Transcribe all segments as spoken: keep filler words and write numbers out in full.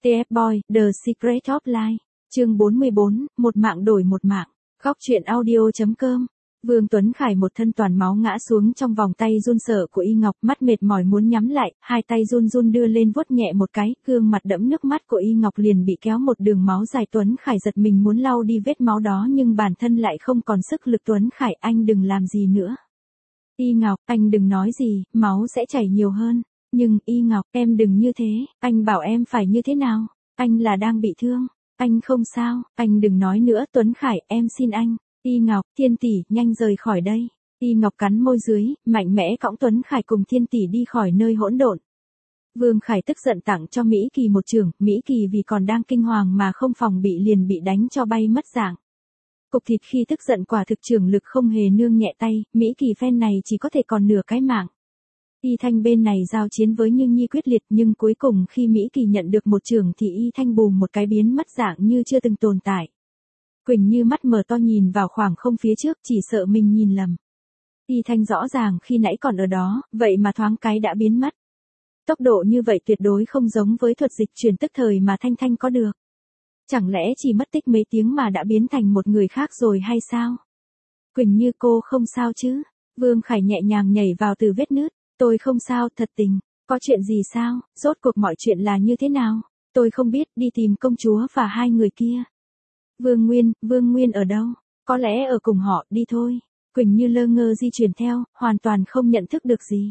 tê ép Boy, The Secret of Life, chương bốn mươi bốn, một mạng đổi một mạng, góc truyện audio.com. Vương Tuấn Khải một thân toàn máu ngã xuống trong vòng tay run sợ của Y Ngọc, mắt mệt mỏi muốn nhắm lại, hai tay run run đưa lên vuốt nhẹ một cái, gương mặt đẫm nước mắt của Y Ngọc liền bị kéo một đường máu dài. Tuấn Khải giật mình muốn lau đi vết máu đó nhưng bản thân lại không còn sức lực. Tuấn Khải, anh đừng làm gì nữa. Y Ngọc, anh đừng nói gì, máu sẽ chảy nhiều hơn. Nhưng, Y Ngọc, em đừng như thế, anh bảo em phải như thế nào? Anh là đang bị thương. Anh không sao, anh đừng nói nữa. Tuấn Khải, em xin anh. Y Ngọc, Thiên tỷ, nhanh rời khỏi đây. Y Ngọc cắn môi dưới, mạnh mẽ cõng Tuấn Khải cùng Thiên tỷ đi khỏi nơi hỗn độn. Vương Khải tức giận tặng cho Mỹ Kỳ một chưởng, Mỹ Kỳ vì còn đang kinh hoàng mà không phòng bị liền bị đánh cho bay mất dạng. Cục thịt khi tức giận quả thực trưởng lực không hề nương nhẹ tay, Mỹ Kỳ phen này chỉ có thể còn nửa cái mạng. Y Thanh bên này giao chiến với Như Nhi quyết liệt nhưng cuối cùng khi Mỹ Kỳ nhận được một chưởng thì Y Thanh bùm một cái biến mất dạng như chưa từng tồn tại. Quỳnh Như mắt mở to nhìn vào khoảng không phía trước, chỉ sợ mình nhìn lầm. Y Thanh rõ ràng khi nãy còn ở đó, vậy mà thoáng cái đã biến mất. Tốc độ như vậy tuyệt đối không giống với thuật dịch chuyển tức thời mà Thanh Thanh có được. Chẳng lẽ chỉ mất tích mấy tiếng mà đã biến thành một người khác rồi hay sao? Quỳnh Như, cô không sao chứ? Vương Khải nhẹ nhàng nhảy vào từ vết nứt. Tôi không sao, thật tình. Có chuyện gì sao? Rốt cuộc mọi chuyện là như thế nào? Tôi không biết, đi tìm công chúa và hai người kia. Vương Nguyên, Vương Nguyên ở đâu? Có lẽ ở cùng họ, đi thôi. Quỳnh Như lơ ngơ di chuyển theo, hoàn toàn không nhận thức được gì.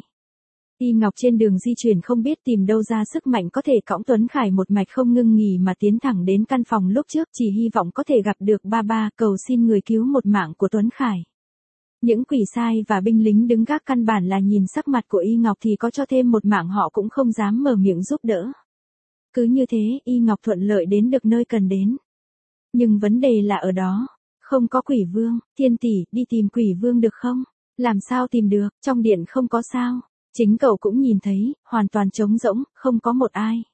Y Ngọc trên đường di chuyển không biết tìm đâu ra sức mạnh có thể cõng Tuấn Khải một mạch không ngưng nghỉ mà tiến thẳng đến căn phòng lúc trước, chỉ hy vọng có thể gặp được ba ba, cầu xin người cứu một mạng của Tuấn Khải. Những quỷ sai và binh lính đứng gác căn bản là nhìn sắc mặt của Y Ngọc thì có cho thêm một mạng họ cũng không dám mở miệng giúp đỡ. Cứ như thế, Y Ngọc thuận lợi đến được nơi cần đến. Nhưng vấn đề là ở đó, không có quỷ vương. Thiên tỷ, đi tìm quỷ vương được không? Làm sao tìm được, trong điện không có sao. Chính cậu cũng nhìn thấy, hoàn toàn trống rỗng, không có một ai.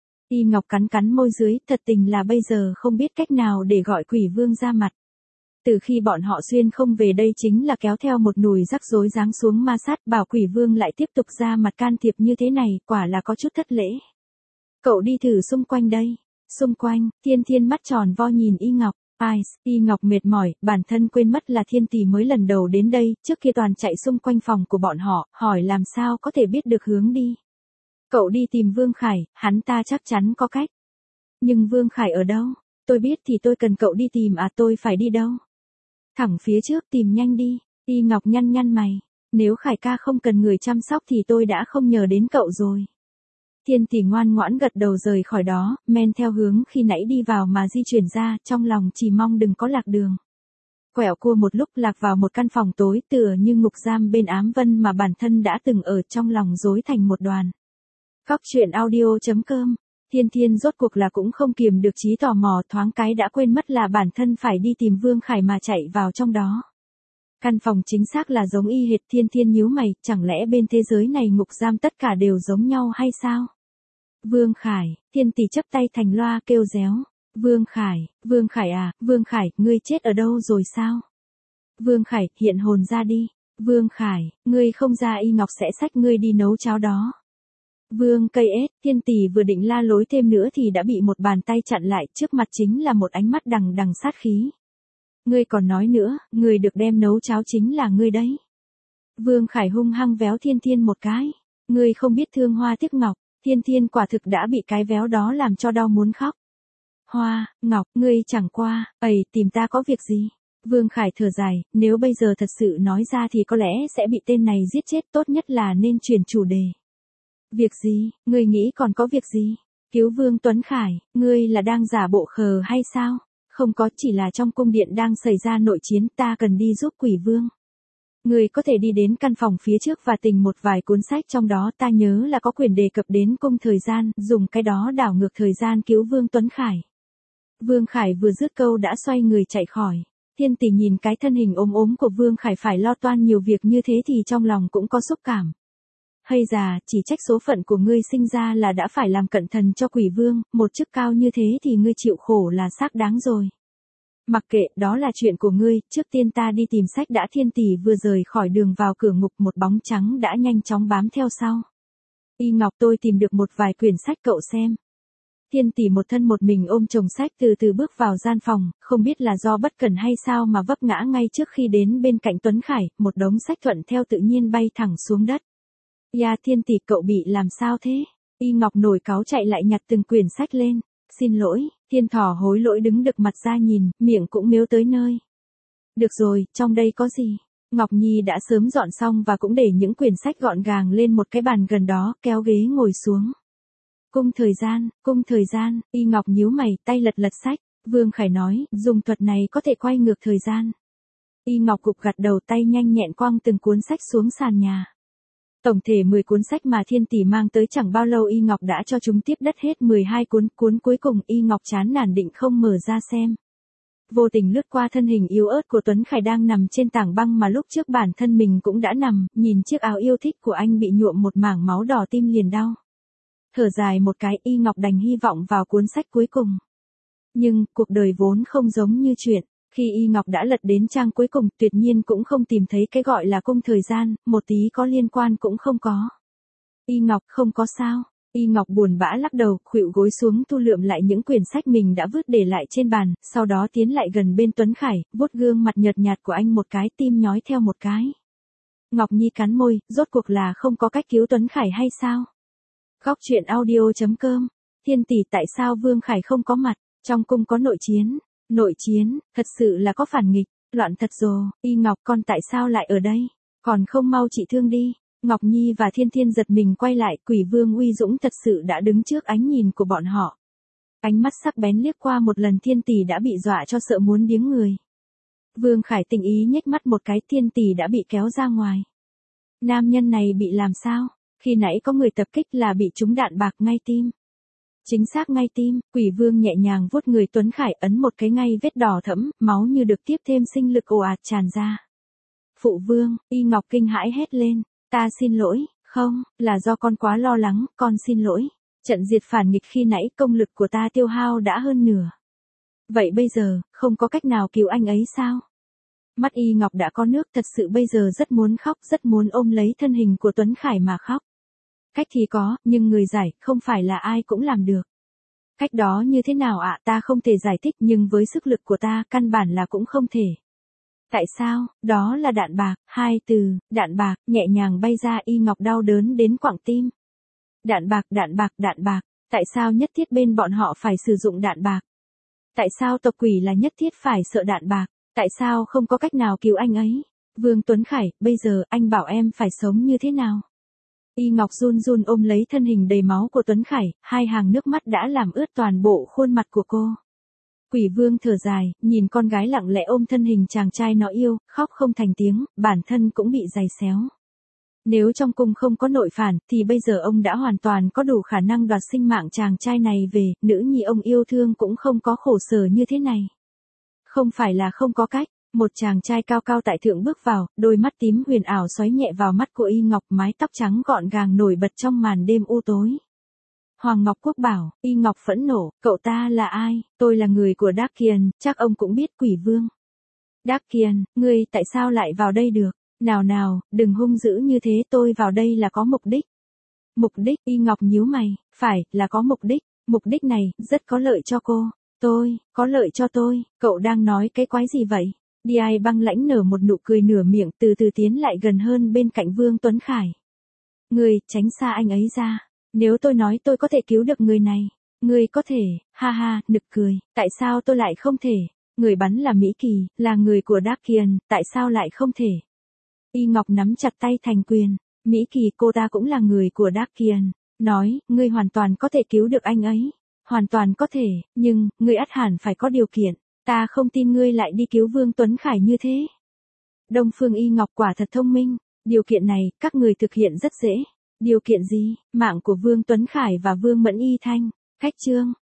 Y Ngọc cắn cắn môi dưới, thật tình là bây giờ không biết cách nào để gọi quỷ vương ra mặt. Từ khi bọn họ xuyên không về đây chính là kéo theo một nùi rắc rối giáng xuống ma sát, bảo quỷ vương lại tiếp tục ra mặt can thiệp như thế này, quả là có chút thất lễ. Cậu đi thử xung quanh đây. Xung quanh, Thiên Thiên mắt tròn vo nhìn Y Ngọc. Ai, Y Ngọc mệt mỏi, bản thân quên mất là Thiên tỷ mới lần đầu đến đây, trước kia toàn chạy xung quanh phòng của bọn họ, hỏi làm sao có thể biết được hướng đi. Cậu đi tìm Vương Khải, hắn ta chắc chắn có cách. Nhưng Vương Khải ở đâu? Tôi biết thì tôi cần cậu đi tìm à, tôi phải đi đâu? Thẳng phía trước, tìm nhanh đi. Y Ngọc nhăn nhăn mày. Nếu Khải ca không cần người chăm sóc thì tôi đã không nhờ đến cậu rồi. Thiên tỷ ngoan ngoãn gật đầu rời khỏi đó, men theo hướng khi nãy đi vào mà di chuyển ra, trong lòng chỉ mong đừng có lạc đường. Quẹo cua một lúc lạc vào một căn phòng tối tựa như ngục giam bên Ám Vân mà bản thân đã từng ở, trong lòng rối thành một đoàn. Góc truyện audio.com. Thiên Thiên rốt cuộc là cũng không kiềm được trí tò mò, thoáng cái đã quên mất là bản thân phải đi tìm Vương Khải mà chạy vào trong đó. Căn phòng chính xác là giống y hệt. Thiên Thiên nhíu mày, chẳng lẽ bên thế giới này ngục giam tất cả đều giống nhau hay sao? Vương Khải, Thiên tỷ chấp tay thành loa kêu réo. Vương Khải, Vương Khải à, Vương Khải, ngươi chết ở đâu rồi sao? Vương Khải, hiện hồn ra đi. Vương Khải, ngươi không ra Y Ngọc sẽ xách ngươi đi nấu cháo đó. Vương cây ết, Thiên tỷ vừa định la lối thêm nữa thì đã bị một bàn tay chặn lại, trước mặt chính là một ánh mắt đằng đằng sát khí. Ngươi còn nói nữa, người được đem nấu cháo chính là ngươi đấy. Vương Khải hung hăng véo Thiên Thiên một cái. Ngươi không biết thương hoa tiếc ngọc. Thiên Thiên quả thực đã bị cái véo đó làm cho đau muốn khóc. Hoa, Ngọc, ngươi chẳng qua, ầy, tìm ta có việc gì? Vương Khải thở dài, nếu bây giờ thật sự nói ra thì có lẽ sẽ bị tên này giết chết, tốt nhất là nên chuyển chủ đề. Việc gì, ngươi nghĩ còn có việc gì? Cứu Vương Tuấn Khải, ngươi là đang giả bộ khờ hay sao? Không có, chỉ là trong cung điện đang xảy ra nội chiến, ta cần đi giúp quỷ vương. Ngươi có thể đi đến căn phòng phía trước và tìm một vài cuốn sách trong đó, ta nhớ là có quyển đề cập đến cung thời gian, dùng cái đó đảo ngược thời gian cứu Vương Tuấn Khải. Vương Khải vừa dứt câu đã xoay người chạy khỏi. Thiên tỷ nhìn cái thân hình ốm ốm của Vương Khải phải lo toan nhiều việc như thế thì trong lòng cũng có xúc cảm. Hay già, chỉ trách số phận của ngươi sinh ra là đã phải làm cận thần cho quỷ vương, một chức cao như thế thì ngươi chịu khổ là xác đáng rồi. Mặc kệ, đó là chuyện của ngươi, trước tiên ta đi tìm sách đã. Thiên tỷ vừa rời khỏi đường vào cửa ngục, một bóng trắng đã nhanh chóng bám theo sau. Y Ngọc, tôi tìm được một vài quyển sách, cậu xem. Thiên tỷ một thân một mình ôm chồng sách từ từ bước vào gian phòng, không biết là do bất cẩn hay sao mà vấp ngã ngay trước khi đến bên cạnh Tuấn Khải, một đống sách thuận theo tự nhiên bay thẳng xuống đất. Ya Thiên tỷ, cậu bị làm sao thế? Y Ngọc nổi cáu chạy lại nhặt từng quyển sách lên. Xin lỗi, Thiên Thỏ hối lỗi đứng đực mặt ra nhìn, miệng cũng mếu tới nơi. Được rồi, trong đây có gì? Ngọc Nhi đã sớm dọn xong và cũng để những quyển sách gọn gàng lên một cái bàn gần đó, kéo ghế ngồi xuống. Cung thời gian, cung thời gian, Y Ngọc nhíu mày, tay lật lật sách. Vương Khải nói, dùng thuật này có thể quay ngược thời gian. Y Ngọc cục gật đầu, tay nhanh nhẹn quăng từng cuốn sách xuống sàn nhà. Tổng thể mười cuốn sách mà Thiên tỷ mang tới chẳng bao lâu Y Ngọc đã cho chúng tiếp đất hết mười hai cuốn, cuốn cuối cùng Y Ngọc chán nản định không mở ra xem. Vô tình lướt qua thân hình yếu ớt của Tuấn Khải đang nằm trên tảng băng mà lúc trước bản thân mình cũng đã nằm, nhìn chiếc áo yêu thích của anh bị nhuộm một mảng máu đỏ tim liền đau. Thở dài một cái, Y Ngọc đành hy vọng vào cuốn sách cuối cùng. Nhưng, cuộc đời vốn không giống như chuyện. Khi Y Ngọc đã lật đến trang cuối cùng, tuyệt nhiên cũng không tìm thấy cái gọi là cung thời gian, một tí có liên quan cũng không có. Y Ngọc, không có sao. Y Ngọc buồn bã lắc đầu, khuỵu gối xuống thu lượm lại những quyển sách mình đã vứt để lại trên bàn, sau đó tiến lại gần bên Tuấn Khải, vuốt gương mặt nhợt nhạt của anh một cái, tim nhói theo một cái. Ngọc Nhi cắn môi, rốt cuộc là không có cách cứu Tuấn Khải hay sao? Góc truyện audio chấm com. Thiên tỷ, tại sao Vương Khải không có mặt? Trong cung có nội chiến. Nội chiến, thật sự là có phản nghịch, loạn thật rồi. Y Ngọc, con tại sao lại ở đây? Còn không mau trị thương đi. Ngọc Nhi và Thiên Thiên giật mình quay lại, Quỷ Vương uy dũng thật sự đã đứng trước ánh nhìn của bọn họ. Ánh mắt sắc bén liếc qua một lần Thiên tỷ đã bị dọa cho sợ muốn điếng người. Vương Khải tình ý nhếch mắt một cái, Thiên tỷ đã bị kéo ra ngoài. Nam nhân này bị làm sao? Khi nãy có người tập kích là bị trúng đạn bạc ngay tim. Chính xác ngay tim, Quỷ Vương nhẹ nhàng vuốt người Tuấn Khải, ấn một cái ngay vết đỏ thẫm, máu như được tiếp thêm sinh lực ồ ạt tràn ra. Phụ Vương, Y Ngọc kinh hãi hét lên, ta xin lỗi, không, là do con quá lo lắng, con xin lỗi. Trận diệt phản nghịch khi nãy công lực của ta tiêu hao đã hơn nửa. Vậy bây giờ, không có cách nào cứu anh ấy sao? Mắt Y Ngọc đã có nước, thật sự bây giờ rất muốn khóc, rất muốn ôm lấy thân hình của Tuấn Khải mà khóc. Cách thì có, nhưng người giải, không phải là ai cũng làm được. Cách đó như thế nào ạ? À, ta không thể giải thích, nhưng với sức lực của ta, căn bản là cũng không thể. Tại sao? Đó là đạn bạc, hai từ, đạn bạc, nhẹ nhàng bay ra. Y Ngọc đau đớn đến quặng tim. Đạn bạc, đạn bạc, đạn bạc, tại sao nhất thiết bên bọn họ phải sử dụng đạn bạc? Tại sao tộc quỷ là nhất thiết phải sợ đạn bạc? Tại sao không có cách nào cứu anh ấy? Vương Tuấn Khải, bây giờ anh bảo em phải sống như thế nào? Y Ngọc run run ôm lấy thân hình đầy máu của Tuấn Khải, hai hàng nước mắt đã làm ướt toàn bộ khuôn mặt của cô. Quỷ Vương thở dài, nhìn con gái lặng lẽ ôm thân hình chàng trai nó yêu, khóc không thành tiếng, bản thân cũng bị giày xéo. Nếu trong cung không có nội phản, thì bây giờ ông đã hoàn toàn có đủ khả năng đoạt sinh mạng chàng trai này về, nữ nhi ông yêu thương cũng không có khổ sở như thế này. Không phải là không có cách. Một chàng trai cao cao tại thượng bước vào, đôi mắt tím huyền ảo xoáy nhẹ vào mắt của Y Ngọc, mái tóc trắng gọn gàng nổi bật trong màn đêm u tối. Hoàng Ngọc Quốc bảo, Y Ngọc phẫn nộ, cậu ta là ai? Tôi là người của Đắc Kiền, chắc ông cũng biết. Quỷ Vương. Đắc Kiền, ngươi tại sao lại vào đây được? Nào nào, đừng hung dữ như thế, tôi vào đây là có mục đích. Mục đích? Y Ngọc nhíu mày, phải, là có mục đích, mục đích này, rất có lợi cho cô. Tôi, có lợi cho tôi, cậu đang nói cái quái gì vậy? Đi ai băng lãnh nở một nụ cười nửa miệng, từ từ tiến lại gần hơn bên cạnh Vương Tuấn Khải. Ngươi, tránh xa anh ấy ra. Nếu tôi nói tôi có thể cứu được người này, ngươi có thể, ha ha, nực cười, tại sao tôi lại không thể? Người bắn là Mỹ Kỳ, là người của Đắc Kiền, tại sao lại không thể? Y Ngọc nắm chặt tay thành quyền, Mỹ Kỳ, cô ta cũng là người của Đắc Kiền, nói, ngươi hoàn toàn có thể cứu được anh ấy. Hoàn toàn có thể, nhưng, ngươi ắt hẳn phải có điều kiện. Ta không tin ngươi lại đi cứu Vương Tuấn Khải như thế. Đông Phương Y Ngọc quả thật thông minh. Điều kiện này, các người thực hiện rất dễ. Điều kiện gì? Mạng của Vương Tuấn Khải và Vương Mẫn Y Thanh. Khách chương.